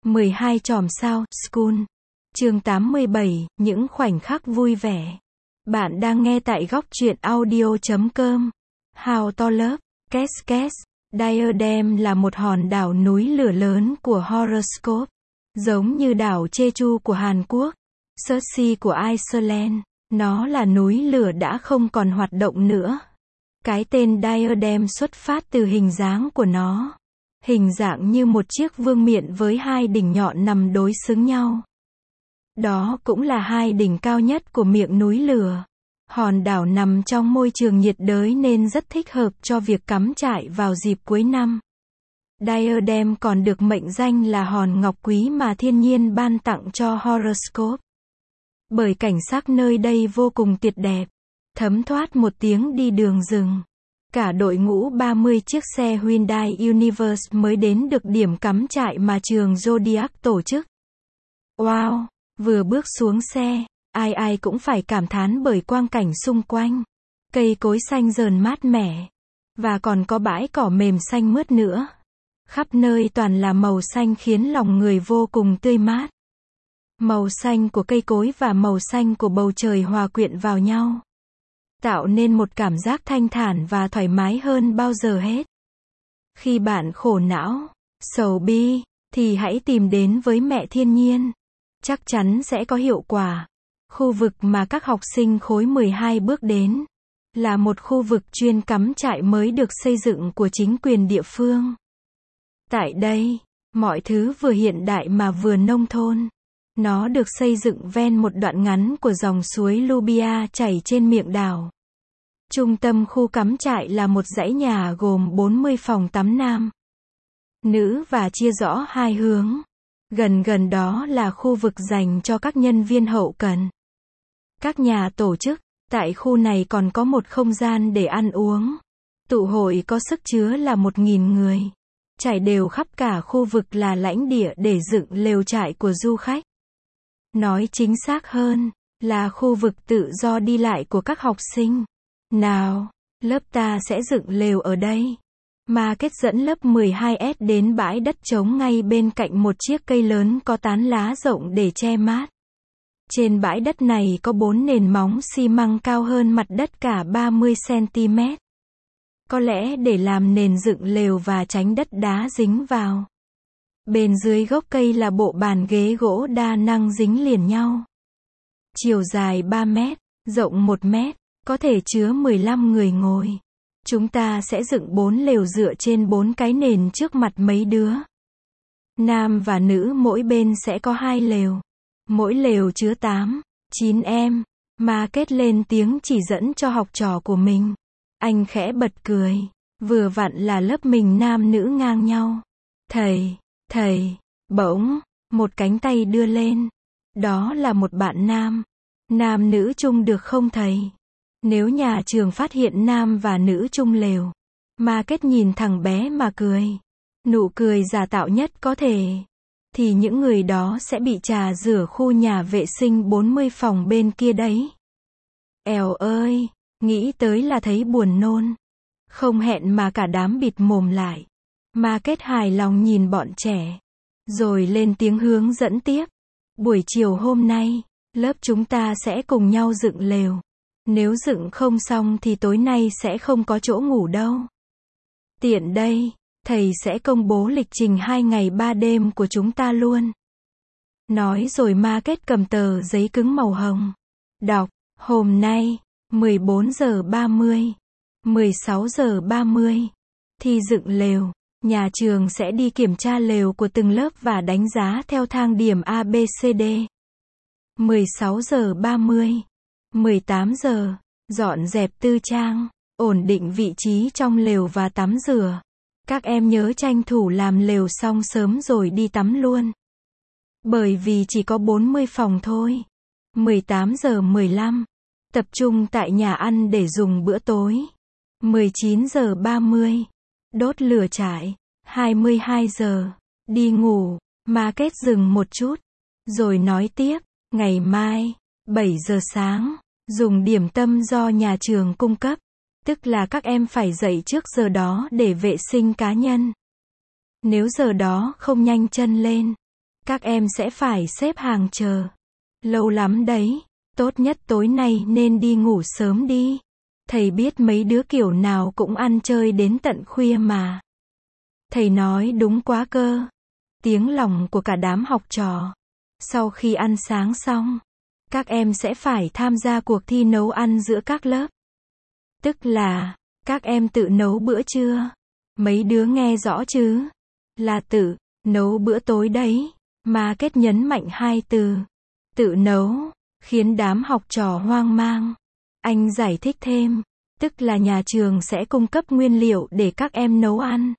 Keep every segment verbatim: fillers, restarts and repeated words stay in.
mười hai chòm sao, School. Chương tám mươi bảy, những khoảnh khắc vui vẻ. Bạn đang nghe tại góc truyện audio chấm com. How to Love, Cascades. Diadem là một hòn đảo núi lửa lớn của horoscope. Giống như đảo Jeju của Hàn Quốc, Surtsey của Iceland, nó là núi lửa đã không còn hoạt động nữa. Cái tên Diadem xuất phát từ hình dáng của nó. Hình dạng như một chiếc vương miện với hai đỉnh nhọn nằm đối xứng nhau. Đó cũng là hai đỉnh cao nhất của miệng núi lửa. Hòn đảo nằm trong môi trường nhiệt đới nên rất thích hợp cho việc cắm trại vào dịp cuối năm. Diadem còn được mệnh danh là hòn ngọc quý mà thiên nhiên ban tặng cho horoscope. Bởi cảnh sắc nơi đây vô cùng tuyệt đẹp. Thấm thoát một tiếng đi đường rừng. Cả đội ngũ ba mươi chiếc xe Hyundai Universe mới đến được điểm cắm trại mà trường Zodiac tổ chức. Wow! Vừa bước xuống xe, ai ai cũng phải cảm thán bởi quang cảnh xung quanh. Cây cối xanh rờn mát mẻ. Và còn có bãi cỏ mềm xanh mướt nữa. Khắp nơi toàn là màu xanh khiến lòng người vô cùng tươi mát. Màu xanh của cây cối và màu xanh của bầu trời hòa quyện vào nhau. Tạo nên một cảm giác thanh thản và thoải mái hơn bao giờ hết. Khi bạn khổ não, sầu bi, thì hãy tìm đến với mẹ thiên nhiên. Chắc chắn sẽ có hiệu quả. Khu vực mà các học sinh khối mười hai bước đến là một khu vực chuyên cắm trại mới được xây dựng của chính quyền địa phương. Tại đây, mọi thứ vừa hiện đại mà vừa nông thôn. Nó được xây dựng ven một đoạn ngắn của dòng suối Lubia chảy trên miệng đảo. Trung tâm khu cắm trại là một dãy nhà gồm bốn mươi phòng tắm nam, nữ và chia rõ hai hướng. Gần gần đó là khu vực dành cho các nhân viên hậu cần. Các nhà tổ chức, tại khu này còn có một không gian để ăn uống. Tụ hội có sức chứa là một nghìn người. Trải đều khắp cả khu vực là lãnh địa để dựng lều trại của du khách. Nói chính xác hơn, là khu vực tự do đi lại của các học sinh. Nào, lớp ta sẽ dựng lều ở đây. Mà kết dẫn lớp mười hai S đến bãi đất trống ngay bên cạnh một chiếc cây lớn có tán lá rộng để che mát. Trên bãi đất này có bốn nền móng xi măng cao hơn mặt đất cả ba mươi xăng-ti-mét. Có lẽ để làm nền dựng lều và tránh đất đá dính vào. Bên dưới gốc cây là bộ bàn ghế gỗ đa năng dính liền nhau. Chiều dài ba mét, rộng một mét, có thể chứa mười lăm người ngồi. Chúng ta sẽ dựng bốn lều dựa trên bốn cái nền trước mặt mấy đứa. Nam và nữ mỗi bên sẽ có hai lều. Mỗi lều chứa tám, chín em. Mà kết lên tiếng chỉ dẫn cho học trò của mình. Anh khẽ bật cười. Vừa vặn là lớp mình nam nữ ngang nhau. Thầy, thầy, bỗng, một cánh tay đưa lên. Đó là một bạn nam. Nam nữ chung được không thầy? Nếu nhà trường phát hiện nam và nữ chung lều, mà kết nhìn thằng bé mà cười, nụ cười giả tạo nhất có thể, thì những người đó sẽ bị trà rửa khu nhà vệ sinh bốn mươi phòng bên kia đấy. Èo ơi, nghĩ tới là thấy buồn nôn. Không hẹn mà cả đám bịt mồm lại. Mà kết hài lòng nhìn bọn trẻ, rồi lên tiếng hướng dẫn tiếp. Buổi chiều hôm nay, lớp chúng ta sẽ cùng nhau dựng lều. Nếu dựng không xong thì tối nay sẽ không có chỗ ngủ đâu. Tiện đây, thầy sẽ công bố lịch trình hai ngày ba đêm của chúng ta luôn. Nói rồi ma kết cầm tờ giấy cứng màu hồng. Đọc, hôm nay, mười bốn giờ ba mươi, mười sáu giờ ba mươi, thi dựng lều. Nhà trường sẽ đi kiểm tra lều của từng lớp và đánh giá theo thang điểm A B C D. mười sáu giờ ba mươi, mười tám giờ, dọn dẹp tư trang, ổn định vị trí trong lều và tắm rửa. Các em nhớ tranh thủ làm lều xong sớm rồi đi tắm luôn. Bởi vì chỉ có bốn mươi phòng thôi. mười tám giờ mười lăm, tập trung tại nhà ăn để dùng bữa tối. mười chín giờ ba mươi, đốt lửa trại. hai mươi hai giờ, đi ngủ. Mà kết dừng một chút, rồi nói tiếp, ngày mai, bảy giờ sáng, dùng điểm tâm do nhà trường cung cấp. Tức là các em phải dậy trước giờ đó để vệ sinh cá nhân. Nếu giờ đó không nhanh chân lên, Các em sẽ phải xếp hàng chờ. Lâu lắm đấy. Tốt nhất tối nay nên đi ngủ sớm đi. Thầy biết mấy đứa kiểu nào cũng ăn chơi đến tận khuya mà. Thầy nói đúng quá cơ. Tiếng lòng của cả đám học trò. Sau khi ăn sáng xong, các em sẽ phải tham gia cuộc thi nấu ăn giữa các lớp. Tức là, các em tự nấu bữa trưa. Mấy đứa nghe rõ chứ? Là tự nấu bữa tối đấy. Mà Kết nhấn mạnh hai từ. Tự nấu, khiến đám học trò hoang mang. Anh giải thích thêm, tức là nhà trường sẽ cung cấp nguyên liệu để các em nấu ăn.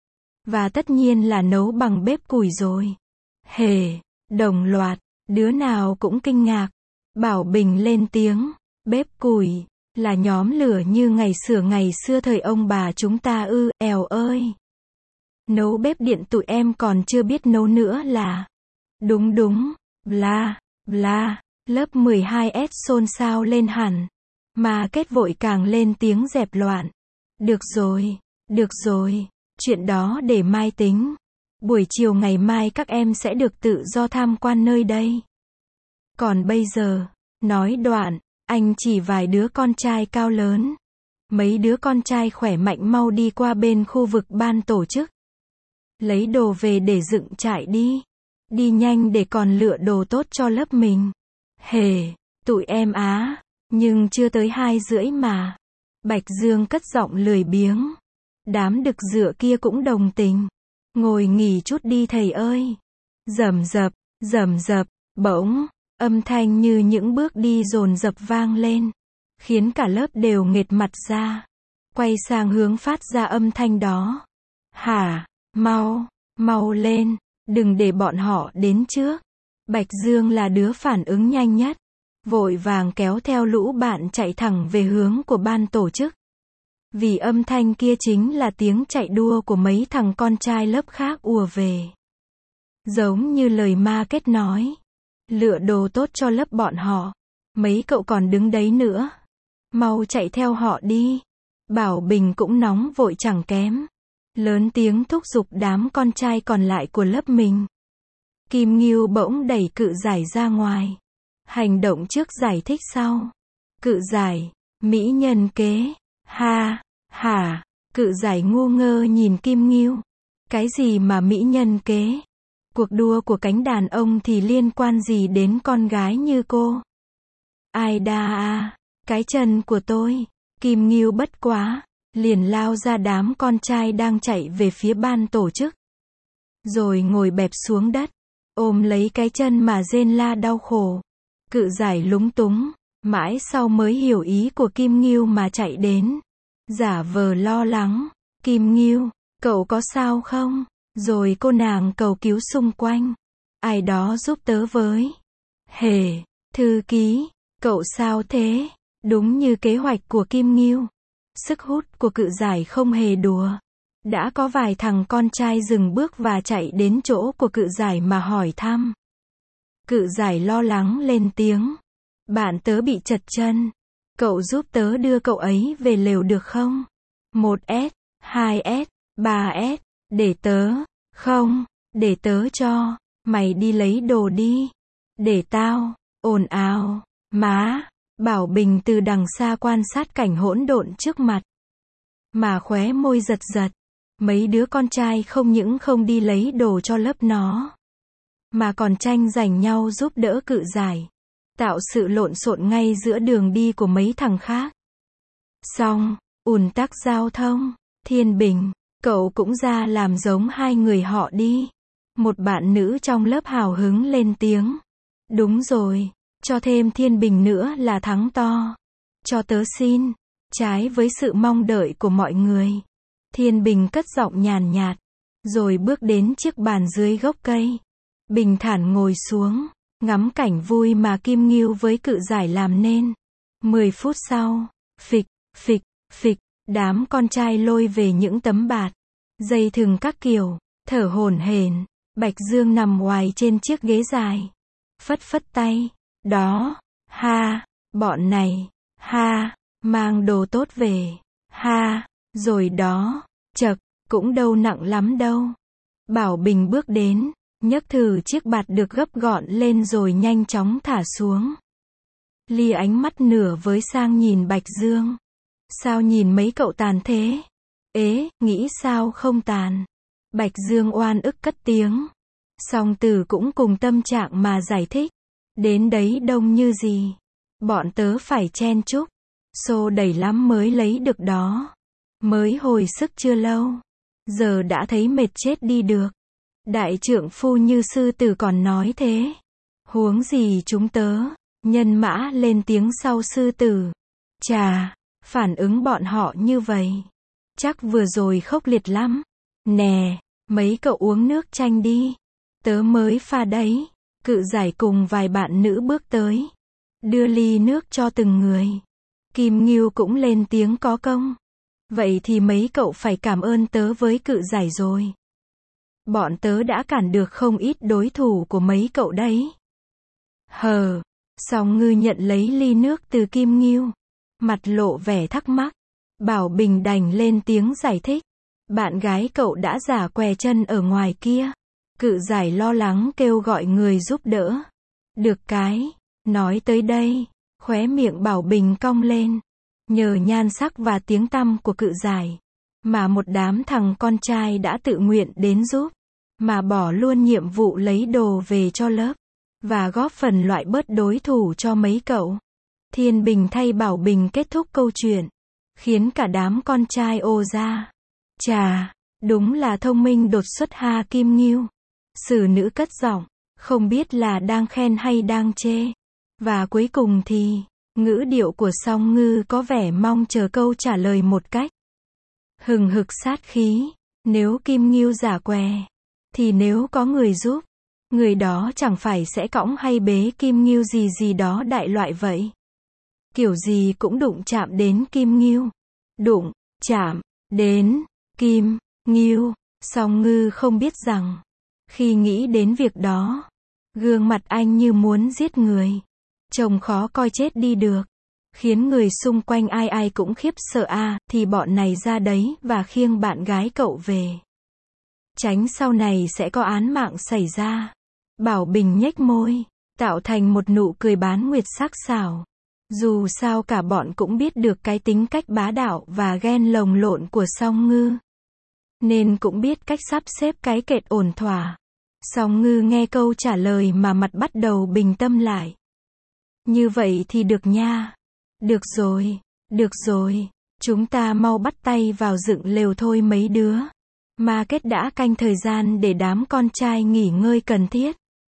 Và tất nhiên là nấu bằng bếp củi rồi. Hề, đồng loạt, đứa nào cũng kinh ngạc. Bảo Bình lên tiếng, bếp củi, là nhóm lửa như ngày xưa ngày xưa thời ông bà chúng ta ư, èo ơi. Nấu bếp điện tụi em còn chưa biết nấu nữa là. Đúng đúng, bla, bla, lớp mười hai S xôn xao lên hẳn. Mà Kết vội càng lên tiếng dẹp loạn. Được rồi, được rồi, chuyện đó để mai tính. Buổi chiều ngày mai các em sẽ được tự do tham quan nơi đây. Còn bây giờ, nói đoạn, anh chỉ vài đứa con trai cao lớn. Mấy đứa con trai khỏe mạnh mau đi qua bên khu vực ban tổ chức. Lấy đồ về để dựng trại đi. Đi nhanh để còn lựa đồ tốt cho lớp mình. Hề, tụi em á, nhưng chưa tới hai rưỡi mà. Bạch Dương cất giọng lười biếng. Đám đực dựa kia cũng đồng tình. Ngồi nghỉ chút đi thầy ơi. Rầm rập, rầm rập, bỗng, âm thanh như những bước đi dồn dập vang lên. Khiến cả lớp đều nghệt mặt ra. Quay sang hướng phát ra âm thanh đó. Hả, mau, mau lên, đừng để bọn họ đến trước. Bạch Dương là đứa phản ứng nhanh nhất. Vội vàng kéo theo lũ bạn chạy thẳng về hướng của ban tổ chức. Vì âm thanh kia chính là tiếng chạy đua của mấy thằng con trai lớp khác ùa về. Giống như lời ma Kết nói. Lựa đồ tốt cho lớp bọn họ. Mấy cậu còn đứng đấy nữa. Mau chạy theo họ đi. Bảo Bình cũng nóng vội chẳng kém. Lớn tiếng thúc giục đám con trai còn lại của lớp mình. Kim Ngưu bỗng đẩy Cự Giải ra ngoài. Hành động trước giải thích sau. Cự Giải, mỹ nhân kế. Ha, hả, Cự Giải ngu ngơ nhìn Kim Ngưu. Cái gì mà mỹ nhân kế? Cuộc đua của cánh đàn ông thì liên quan gì đến con gái như cô? Ai đa à, cái chân của tôi. Kim Ngưu bất quá, liền lao ra đám con trai đang chạy về phía ban tổ chức. Rồi ngồi bẹp xuống đất, ôm lấy cái chân mà rên la đau khổ. Cự Giải lúng túng, mãi sau mới hiểu ý của Kim Ngưu mà chạy đến. Giả vờ lo lắng, Kim Ngưu, cậu có sao không? Rồi cô nàng cầu cứu xung quanh. Ai đó giúp tớ với. Hề, thư ký, cậu sao thế? Đúng như kế hoạch của Kim Ngưu. Sức hút của Cự Giải không hề đùa. Đã có vài thằng con trai dừng bước và chạy đến chỗ của Cự Giải mà hỏi thăm. Cự Giải lo lắng lên tiếng. Bạn tớ bị trật chân. Cậu giúp tớ đưa cậu ấy về lều được không? một S, hai S, ba S. Để tớ. Không, để tớ cho. Mày đi lấy đồ đi. Để tao. Ồn ào. Má. Bảo Bình từ đằng xa quan sát cảnh hỗn độn trước mặt. Mà khóe môi giật giật. Mấy đứa con trai không những không đi lấy đồ cho lớp nó. Mà còn tranh giành nhau giúp đỡ Cự Giải. Tạo sự lộn xộn ngay giữa đường đi của mấy thằng khác. Xong, ùn tắc giao thông. Thiên Bình, cậu cũng ra làm giống hai người họ đi. Một bạn nữ trong lớp hào hứng lên tiếng. Đúng rồi, cho thêm Thiên Bình nữa là thắng to. Cho tớ xin. Trái với sự mong đợi của mọi người. Thiên Bình cất giọng nhàn nhạt. Rồi bước đến chiếc bàn dưới gốc cây. Bình thản ngồi xuống. Ngắm cảnh vui mà Kim Ngưu với Cự Giải làm nên. Mười phút sau. Phịch, phịch, phịch. Đám con trai lôi về những tấm bạt. Dây thừng các kiểu. Thở hổn hển. Bạch Dương nằm ngoài trên chiếc ghế dài. Phất phất tay. Đó. Ha. Bọn này. Ha. Mang đồ tốt về. Ha. Rồi đó. Chậc. Cũng đâu nặng lắm đâu. Bảo Bình bước đến. nhấc thử chiếc bạt được gấp gọn lên rồi nhanh chóng thả xuống. Ly ánh mắt nửa với sang nhìn Bạch Dương. Sao nhìn mấy cậu tàn thế? Ế, nghĩ sao không tàn? Bạch Dương oan ức cất tiếng. Song Tử cũng cùng tâm trạng mà giải thích. Đến đấy đông như gì? Bọn tớ phải chen chúc. Xô đẩy lắm mới lấy được đó. Mới hồi sức chưa lâu. Giờ đã thấy mệt chết đi được. Đại trượng phu như sư tử còn nói thế. Huống gì chúng tớ. Nhân mã lên tiếng sau sư tử. Chà, phản ứng bọn họ như vậy. Chắc vừa rồi khốc liệt lắm. Nè, mấy cậu uống nước chanh đi. Tớ mới pha đấy. Cự giải cùng vài bạn nữ bước tới. Đưa ly nước cho từng người. Kim Ngưu cũng lên tiếng có công. Vậy thì mấy cậu phải cảm ơn tớ với cự giải rồi. Bọn tớ đã cản được không ít đối thủ của mấy cậu đấy. Hờ. Song Ngư nhận lấy ly nước từ Kim Ngưu. Mặt lộ vẻ thắc mắc. Bảo Bình đành lên tiếng giải thích. Bạn gái cậu đã giả què chân ở ngoài kia. Cự giải lo lắng kêu gọi người giúp đỡ. Được cái. Nói tới đây. Khóe miệng Bảo Bình cong lên. Nhờ nhan sắc và tiếng tăm của cự giải. Mà một đám thằng con trai đã tự nguyện đến giúp. Mà bỏ luôn nhiệm vụ lấy đồ về cho lớp. Và góp phần loại bớt đối thủ cho mấy cậu. Thiên Bình thay Bảo Bình kết thúc câu chuyện. Khiến cả đám con trai ồ ra. Chà, đúng là thông minh đột xuất ha Kim Ngưu. Sử nữ cất giọng. Không biết là đang khen hay đang chê. Và cuối cùng thì, ngữ điệu của Song Ngư có vẻ mong chờ câu trả lời một cách hừng hực sát khí. Nếu Kim Ngưu giả què, thì nếu có người giúp, người đó chẳng phải sẽ cõng hay bế Kim Ngưu gì gì đó đại loại vậy. Kiểu gì cũng đụng chạm đến Kim Ngưu. Đụng, chạm, đến, Kim, Ngưu. Song Ngư không biết rằng, khi nghĩ đến việc đó, gương mặt anh như muốn giết người. Trông khó coi chết đi được. Khiến người xung quanh ai ai cũng khiếp sợ a à, thì bọn này ra đấy và khiêng bạn gái cậu về. Tránh sau này sẽ có án mạng xảy ra. Bảo Bình nhếch môi, tạo thành một nụ cười bán nguyệt sắc sảo. Dù sao cả bọn cũng biết được cái tính cách bá đạo và ghen lồng lộn của Song Ngư. Nên cũng biết cách sắp xếp cái kệt ổn thỏa. Song Ngư nghe câu trả lời mà mặt bắt đầu bình tâm lại. Như vậy thì được nha. Được rồi, được rồi. Chúng ta mau bắt tay vào dựng lều thôi mấy đứa. Ma Kết đã canh thời gian để đám con trai nghỉ ngơi cần thiết.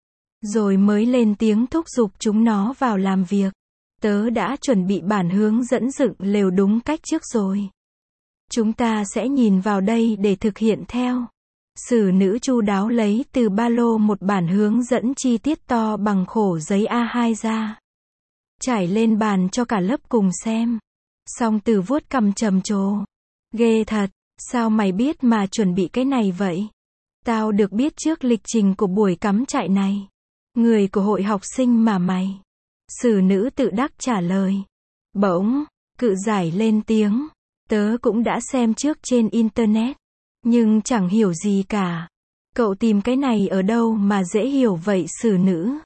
Rồi mới lên tiếng thúc giục chúng nó vào làm việc. Tớ đã chuẩn bị bản hướng dẫn dựng lều đúng cách trước rồi. Chúng ta sẽ nhìn vào đây để thực hiện theo. Sử nữ chu đáo lấy từ ba lô một bản hướng dẫn chi tiết to bằng khổ giấy A hai ra. Trải lên bàn cho cả lớp cùng xem. Song Tử vuốt cằm trầm trồ. Ghê thật, sao mày biết mà chuẩn bị cái này vậy? Tao được biết trước lịch trình của buổi cắm trại này. Người của hội học sinh mà mày. Sử nữ tự đắc trả lời. Bỗng, cự giải lên tiếng. Tớ cũng đã xem trước trên internet. Nhưng chẳng hiểu gì cả. Cậu tìm cái này ở đâu mà dễ hiểu vậy sử nữ?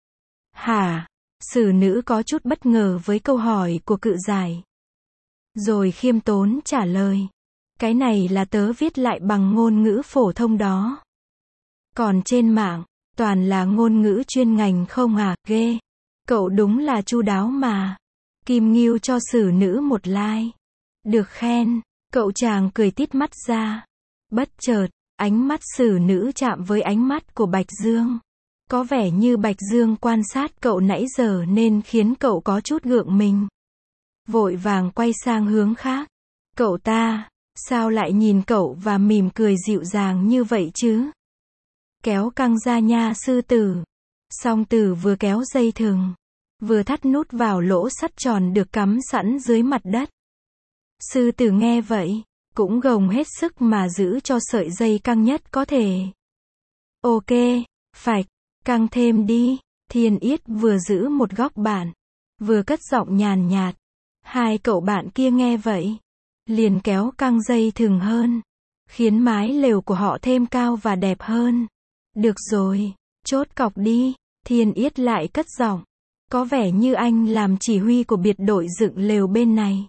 Hả? Sử nữ có chút bất ngờ với câu hỏi của cự giải. Rồi khiêm tốn trả lời. Cái này là tớ viết lại bằng ngôn ngữ phổ thông đó. Còn trên mạng, toàn là ngôn ngữ chuyên ngành không à, ghê. Cậu đúng là chu đáo mà. Kim Ngưu cho sử nữ một like. Được khen, cậu chàng cười tít mắt ra. Bất chợt, ánh mắt sử nữ chạm với ánh mắt của Bạch Dương. Có vẻ như Bạch Dương quan sát cậu nãy giờ nên khiến cậu có chút gượng mình. Vội vàng quay sang hướng khác. Cậu ta, sao lại nhìn cậu và mỉm cười dịu dàng như vậy chứ? Kéo căng ra nha sư tử. Song Tử vừa kéo dây thừng, vừa thắt nút vào lỗ sắt tròn được cắm sẵn dưới mặt đất. Sư tử nghe vậy, cũng gồng hết sức mà giữ cho sợi dây căng nhất có thể. Ok, phạch, căng thêm đi. Thiên Yết vừa giữ một góc bàn, vừa cất giọng nhàn nhạt. Hai cậu bạn kia nghe vậy, liền kéo căng dây thừng hơn, khiến mái lều của họ thêm cao và đẹp hơn. Được rồi, chốt cọc đi, Thiên Yết lại cất giọng. Có vẻ như anh làm chỉ huy của biệt đội dựng lều bên này.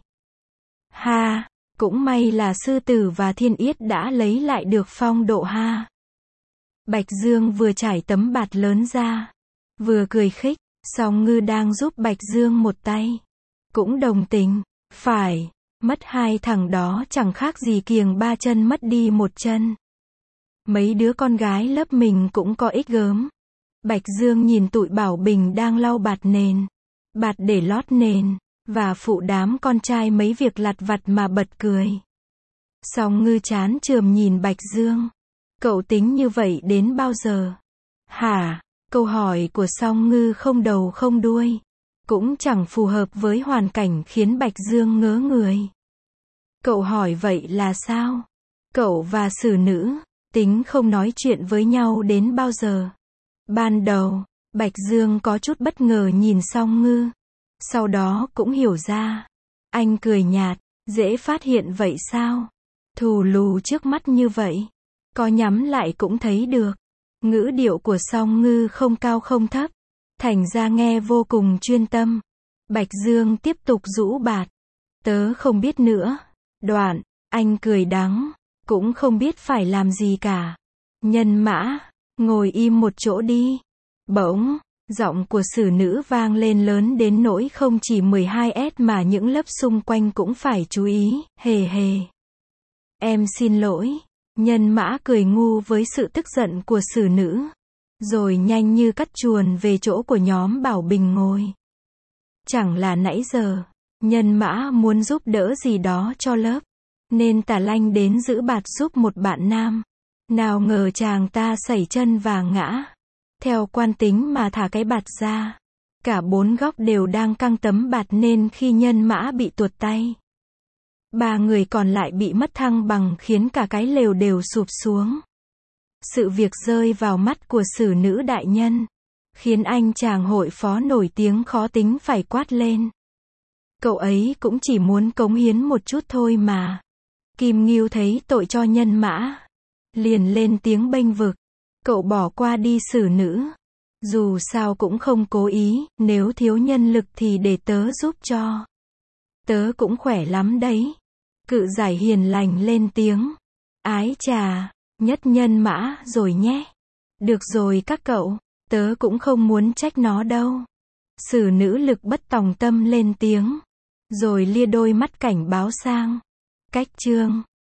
Ha, cũng may là Sư Tử và Thiên Yết đã lấy lại được phong độ ha. Bạch Dương vừa trải tấm bạt lớn ra, vừa cười khích, Song Ngư đang giúp Bạch Dương một tay. Cũng đồng tình, phải, mất hai thằng đó chẳng khác gì kiềng ba chân mất đi một chân. Mấy đứa con gái lớp mình cũng có ích gớm. Bạch Dương nhìn tụi Bảo Bình đang lau bạt nền, bạt để lót nền, và phụ đám con trai mấy việc lặt vặt mà bật cười. Song Ngư chán chườm nhìn Bạch Dương. Cậu tính như vậy đến bao giờ? Hả? Câu hỏi của Song Ngư không đầu không đuôi, cũng chẳng phù hợp với hoàn cảnh khiến Bạch Dương ngớ người. Cậu hỏi vậy là sao? Cậu và xử nữ tính không nói chuyện với nhau đến bao giờ? Ban đầu, Bạch Dương có chút bất ngờ nhìn Song Ngư. Sau đó cũng hiểu ra. Anh cười nhạt, dễ phát hiện vậy sao? Thù lù trước mắt như vậy, có nhắm lại cũng thấy được. Ngữ điệu của Song Ngư không cao không thấp, thành ra nghe vô cùng chuyên tâm. Bạch Dương tiếp tục rũ bạt. Tớ không biết nữa. Đoạn, anh cười đắng, cũng không biết phải làm gì cả. Nhân Mã, ngồi im một chỗ đi. Bỗng, giọng của xử nữ vang lên lớn đến nỗi không chỉ mười hai S mà những lớp xung quanh cũng phải chú ý, hề hề. Em xin lỗi. Nhân Mã cười ngu với sự tức giận của xử nữ, rồi nhanh như cắt chuồn về chỗ của nhóm Bảo Bình ngồi. Chẳng là nãy giờ, Nhân Mã muốn giúp đỡ gì đó cho lớp, nên tà lanh đến giữ bạt giúp một bạn nam. Nào ngờ chàng ta sẩy chân và ngã. Theo quan tính mà thả cái bạt ra. Cả bốn góc đều đang căng tấm bạt nên khi Nhân Mã bị tuột tay, ba người còn lại bị mất thăng bằng khiến cả cái lều đều sụp xuống. Sự việc rơi vào mắt của xử nữ đại nhân, khiến anh chàng hội phó nổi tiếng khó tính phải quát lên. Cậu ấy cũng chỉ muốn cống hiến một chút thôi mà. Kim Ngưu thấy tội cho Nhân Mã, liền lên tiếng bênh vực. Cậu bỏ qua đi xử nữ. Dù sao cũng không cố ý, nếu thiếu nhân lực thì để tớ giúp cho. Tớ cũng khỏe lắm đấy. Cự giải hiền lành lên tiếng. Ái chà, nhất Nhân Mã rồi nhé. Được rồi các cậu, tớ cũng không muốn trách nó đâu. Xử nữ Lực Bất Tòng Tâm lên tiếng, rồi lia đôi mắt cảnh báo sang. Cách chương